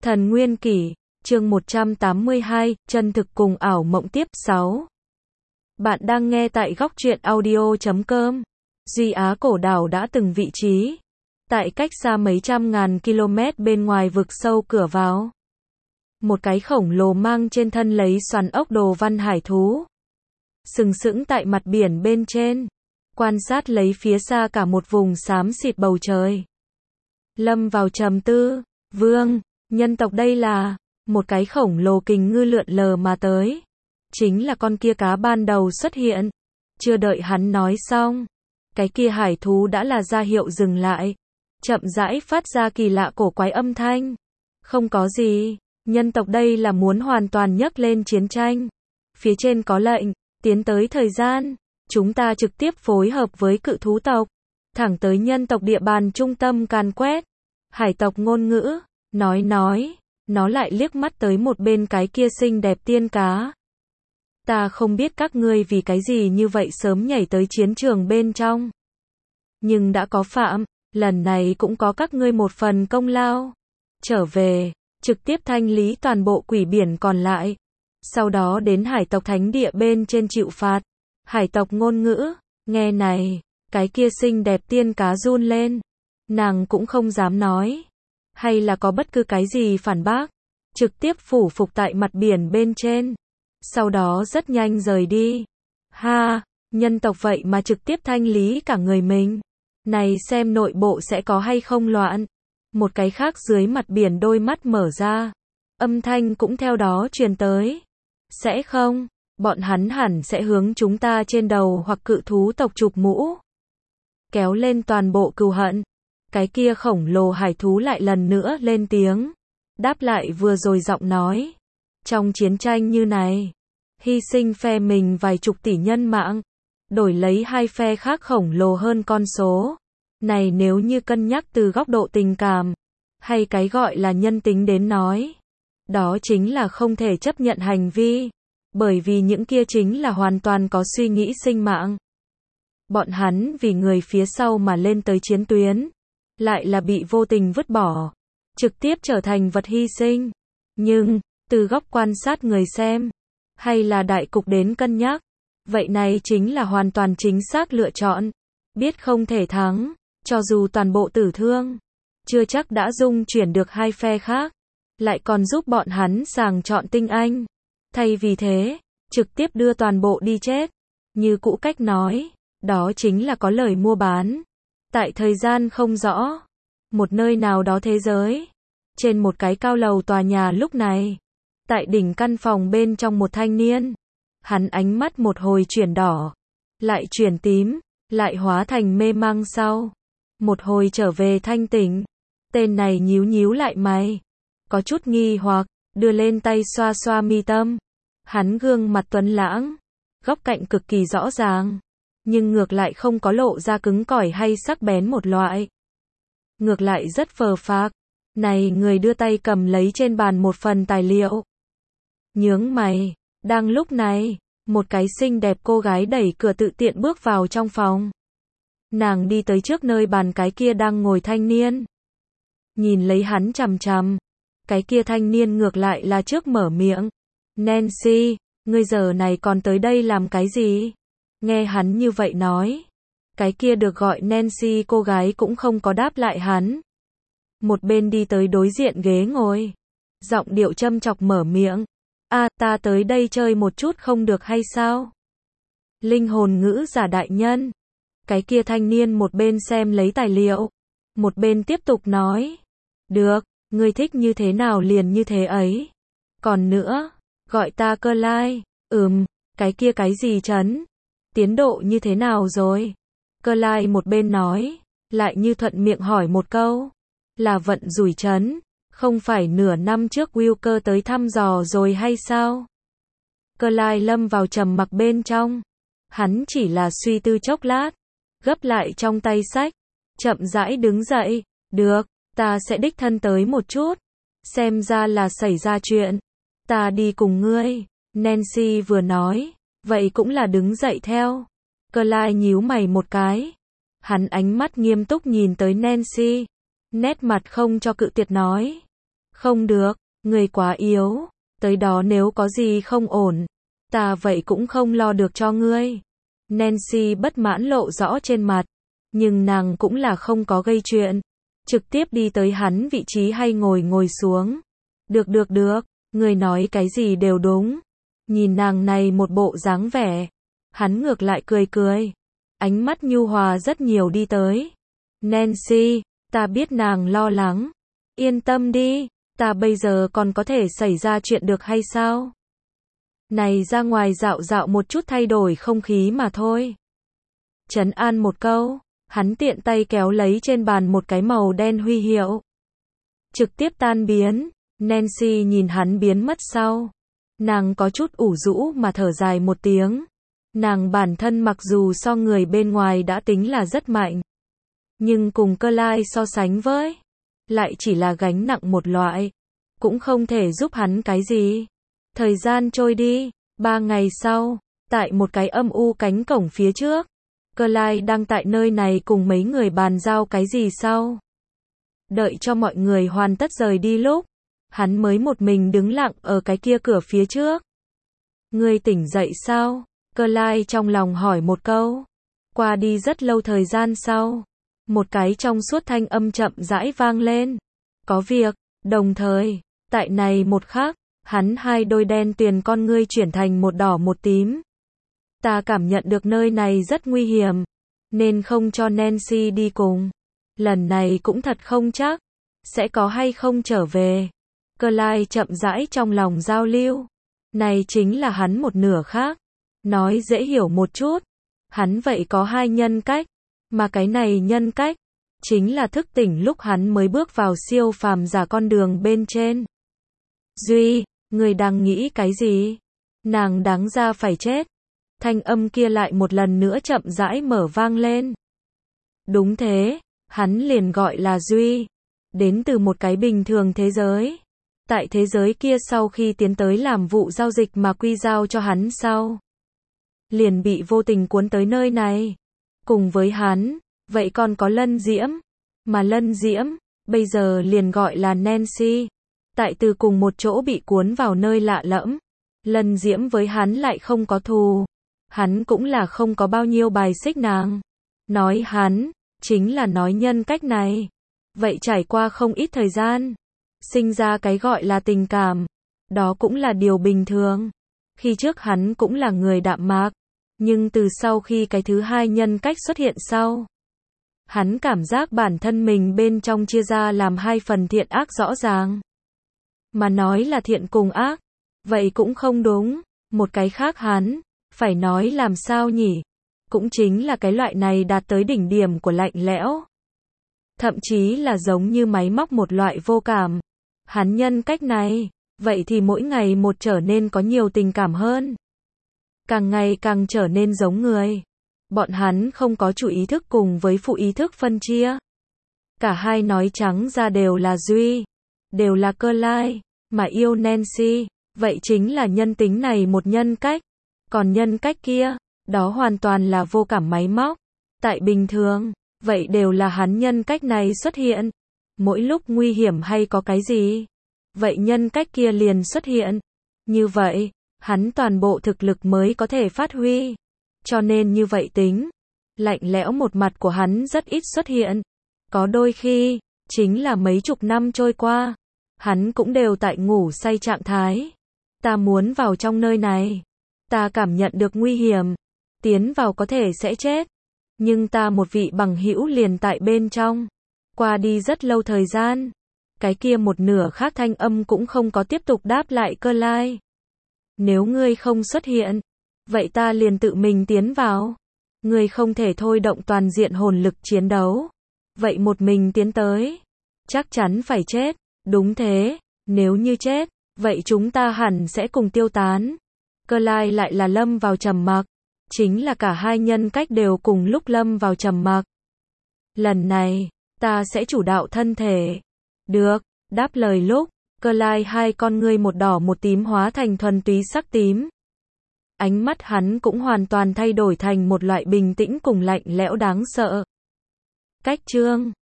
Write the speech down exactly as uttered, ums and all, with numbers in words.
Thần Nguyên Kỷ, chương một trăm tám mươi hai, chân thực cùng ảo mộng tiếp sáu. Bạn đang nghe tại góc truyện audio chấm com. Duy Á cổ đảo đã từng vị trí tại cách xa mấy trăm ngàn km bên ngoài vực sâu cửa vào. Một cái khổng lồ mang trên thân lấy xoắn ốc đồ văn hải thú, sừng sững tại mặt biển bên trên, quan sát lấy phía xa cả một vùng xám xịt bầu trời. Lâm vào trầm tư, vương, nhân tộc đây là, một cái khổng lồ kình ngư lượn lờ mà tới. Chính là con kia cá ban đầu xuất hiện. Chưa đợi hắn nói xong, cái kia hải thú đã là ra hiệu dừng lại, chậm rãi phát ra kỳ lạ cổ quái âm thanh. Không có gì, nhân tộc đây là muốn hoàn toàn nhấc lên chiến tranh. Phía trên có lệnh, tiến tới thời gian, chúng ta trực tiếp phối hợp với cự thú tộc, thẳng tới nhân tộc địa bàn trung tâm càn quét. Hải tộc ngôn ngữ, nói nói, nó lại liếc mắt tới một bên cái kia xinh đẹp tiên cá. Ta không biết các ngươi vì cái gì như vậy sớm nhảy tới chiến trường bên trong. Nhưng đã có phạm, lần này cũng có các ngươi một phần công lao. Trở về, trực tiếp thanh lý toàn bộ quỷ biển còn lại. Sau đó đến hải tộc thánh địa bên trên chịu phạt. Hải tộc ngôn ngữ, nghe này, cái kia xinh đẹp tiên cá run lên. Nàng cũng không dám nói, hay là có bất cứ cái gì phản bác, trực tiếp phủ phục tại mặt biển bên trên, sau đó rất nhanh rời đi. Ha, nhân tộc vậy mà trực tiếp thanh lý cả người mình, này xem nội bộ sẽ có hay không loạn. Một cái khác dưới mặt biển đôi mắt mở ra, âm thanh cũng theo đó truyền tới. Sẽ không, bọn hắn hẳn sẽ hướng chúng ta trên đầu hoặc cự thú tộc chụp mũ, kéo lên toàn bộ cừu hận. Cái kia khổng lồ hải thú lại lần nữa lên tiếng, đáp lại vừa rồi giọng nói. Trong chiến tranh như này, hy sinh phe mình vài chục tỷ nhân mạng, đổi lấy hai phe khác khổng lồ hơn con số. Này nếu như cân nhắc từ góc độ tình cảm, hay cái gọi là nhân tính đến nói, đó chính là không thể chấp nhận hành vi, bởi vì những kia chính là hoàn toàn có suy nghĩ sinh mạng. Bọn hắn vì người phía sau mà lên tới chiến tuyến, lại là bị vô tình vứt bỏ, trực tiếp trở thành vật hy sinh. Nhưng, từ góc quan sát người xem, hay là đại cục đến cân nhắc, vậy này chính là hoàn toàn chính xác lựa chọn. Biết không thể thắng, cho dù toàn bộ tử thương, chưa chắc đã dung chuyển được hai phe khác, lại còn giúp bọn hắn sàng chọn tinh anh. Thay vì thế, trực tiếp đưa toàn bộ đi chết. Như cũ cách nói, đó chính là có lời mua bán. Tại thời gian không rõ, một nơi nào đó thế giới, trên một cái cao lầu tòa nhà lúc này, tại đỉnh căn phòng bên trong một thanh niên, hắn ánh mắt một hồi chuyển đỏ, lại chuyển tím, lại hóa thành mê mang sau, một hồi trở về thanh tỉnh. Tên này nhíu nhíu lại mày, có chút nghi hoặc, đưa lên tay xoa xoa mi tâm. Hắn gương mặt tuấn lãng, góc cạnh cực kỳ rõ ràng, nhưng ngược lại không có lộ ra cứng cỏi hay sắc bén một loại. Ngược lại rất phờ phạc. Này người đưa tay cầm lấy trên bàn một phần tài liệu. Nhướng mày, đang lúc này, một cái xinh đẹp cô gái đẩy cửa tự tiện bước vào trong phòng. Nàng đi tới trước nơi bàn cái kia đang ngồi thanh niên. Nhìn lấy hắn chằm chằm. Cái kia thanh niên ngược lại là trước mở miệng. Nancy, ngươi giờ này còn tới đây làm cái gì? Nghe hắn như vậy nói, cái kia được gọi Nancy cô gái cũng không có đáp lại hắn. Một bên đi tới đối diện ghế ngồi, giọng điệu châm chọc mở miệng. A, ta tới đây chơi một chút không được hay sao? Linh hồn ngữ giả đại nhân. Cái kia thanh niên một bên xem lấy tài liệu, một bên tiếp tục nói. Được, ngươi thích như thế nào liền như thế ấy. Còn nữa, gọi ta Cơ Lai. Ừm, cái kia cái gì chấn? Tiến độ như thế nào rồi? Cơ Lai một bên nói, lại như thuận miệng hỏi một câu. Là vận rủi chấn, không phải nửa năm trước Will Cơ tới thăm dò rồi hay sao? Cơ Lai lâm vào trầm mặc bên trong. Hắn chỉ là suy tư chốc lát, gấp lại trong tay sách, chậm rãi đứng dậy. Được, ta sẽ đích thân tới một chút. Xem ra là xảy ra chuyện. Ta đi cùng ngươi. Nancy vừa nói, vậy cũng là đứng dậy theo. Cơ Lai nhíu mày một cái. Hắn ánh mắt nghiêm túc nhìn tới Nancy, nét mặt không cho cự tuyệt nói. Không được, người quá yếu, tới đó nếu có gì không ổn, ta vậy cũng không lo được cho ngươi. Nancy bất mãn lộ rõ trên mặt, nhưng nàng cũng là không có gây chuyện, trực tiếp đi tới hắn vị trí hay ngồi ngồi xuống. Được được được, người nói cái gì đều đúng. Nhìn nàng này một bộ dáng vẻ, hắn ngược lại cười cười, ánh mắt nhu hòa rất nhiều đi tới. Nancy, ta biết nàng lo lắng, yên tâm đi, ta bây giờ còn có thể xảy ra chuyện được hay sao? Này ra ngoài dạo dạo một chút thay đổi không khí mà thôi. Trấn an một câu, hắn tiện tay kéo lấy trên bàn một cái màu đen huy hiệu. Trực tiếp tan biến, Nancy nhìn hắn biến mất sau. Nàng có chút ủ rũ mà thở dài một tiếng. Nàng bản thân mặc dù so người bên ngoài đã tính là rất mạnh, nhưng cùng Cơ Lai so sánh với, lại chỉ là gánh nặng một loại, cũng không thể giúp hắn cái gì. Thời gian trôi đi, ba ngày sau, tại một cái âm u cánh cổng phía trước, Cơ Lai đang tại nơi này cùng mấy người bàn giao cái gì sau. Đợi cho mọi người hoàn tất rời đi lúc, hắn mới một mình đứng lặng ở cái kia cửa phía trước. Ngươi tỉnh dậy sao? Cơ Lai trong lòng hỏi một câu. Qua đi rất lâu thời gian sau, một cái trong suốt thanh âm chậm rãi vang lên. Có việc, đồng thời, tại này một khắc, hắn hai đôi đen tuyền con ngươi chuyển thành một đỏ một tím. Ta cảm nhận được nơi này rất nguy hiểm, nên không cho Nancy đi cùng. Lần này cũng thật không chắc, sẽ có hay không trở về. Cơ Lai chậm rãi trong lòng giao lưu. Này chính là hắn một nửa khác. Nói dễ hiểu một chút. Hắn vậy có hai nhân cách. Mà cái này nhân cách, chính là thức tỉnh lúc hắn mới bước vào siêu phàm giả con đường bên trên. Duy, người đang nghĩ cái gì? Nàng đáng ra phải chết. Thanh âm kia lại một lần nữa chậm rãi mở vang lên. Đúng thế, hắn liền gọi là Duy. Đến từ một cái bình thường thế giới. Tại thế giới kia sau khi tiến tới làm vụ giao dịch mà quy giao cho hắn sau, liền bị vô tình cuốn tới nơi này. Cùng với hắn, vậy còn có Lân Diễm. Mà Lân Diễm, bây giờ liền gọi là Nancy. Tại từ cùng một chỗ bị cuốn vào nơi lạ lẫm. Lân Diễm với hắn lại không có thù. Hắn cũng là không có bao nhiêu bài xích nàng. Nói hắn, chính là nói nhân cách này. Vậy trải qua không ít thời gian, sinh ra cái gọi là tình cảm. Đó cũng là điều bình thường. Khi trước hắn cũng là người đạm mạc. Nhưng từ sau khi cái thứ hai nhân cách xuất hiện sau, hắn cảm giác bản thân mình bên trong chia ra làm hai phần thiện ác rõ ràng. Mà nói là thiện cùng ác, vậy cũng không đúng. Một cái khác hắn, phải nói làm sao nhỉ? Cũng chính là cái loại này đạt tới đỉnh điểm của lạnh lẽo. Thậm chí là giống như máy móc một loại vô cảm. Hắn nhân cách này, vậy thì mỗi ngày một trở nên có nhiều tình cảm hơn. Càng ngày càng trở nên giống người. Bọn hắn không có chủ ý thức cùng với phụ ý thức phân chia. Cả hai nói trắng ra đều là Duy, đều là Cơ Lai, mà yêu Nancy, vậy chính là nhân tính này một nhân cách. Còn nhân cách kia, đó hoàn toàn là vô cảm máy móc. Tại bình thường, vậy đều là hắn nhân cách này xuất hiện. Mỗi lúc nguy hiểm hay có cái gì, vậy nhân cách kia liền xuất hiện. Như vậy, hắn toàn bộ thực lực mới có thể phát huy. Cho nên như vậy tính, lạnh lẽo một mặt của hắn rất ít xuất hiện. Có đôi khi, chính là mấy chục năm trôi qua, hắn cũng đều tại ngủ say trạng thái. Ta muốn vào trong nơi này. Ta cảm nhận được nguy hiểm. Tiến vào có thể sẽ chết. Nhưng ta một vị bằng hữu liền tại bên trong. Qua đi rất lâu thời gian. Cái kia một nửa khác thanh âm cũng không có tiếp tục đáp lại Cơ Lai. Nếu ngươi không xuất hiện, vậy ta liền tự mình tiến vào. Ngươi không thể thôi động toàn diện hồn lực chiến đấu. Vậy một mình tiến tới, chắc chắn phải chết. Đúng thế, nếu như chết, vậy chúng ta hẳn sẽ cùng tiêu tán. Cơ Lai lại là lâm vào trầm mặc. Chính là cả hai nhân cách đều cùng lúc lâm vào trầm mặc. Lần này, ta sẽ chủ đạo thân thể. Được, đáp lời lúc, Cơ Lai hai con ngươi một đỏ một tím hóa thành thuần túy sắc tím. Ánh mắt hắn cũng hoàn toàn thay đổi thành một loại bình tĩnh cùng lạnh lẽo đáng sợ. Cách chương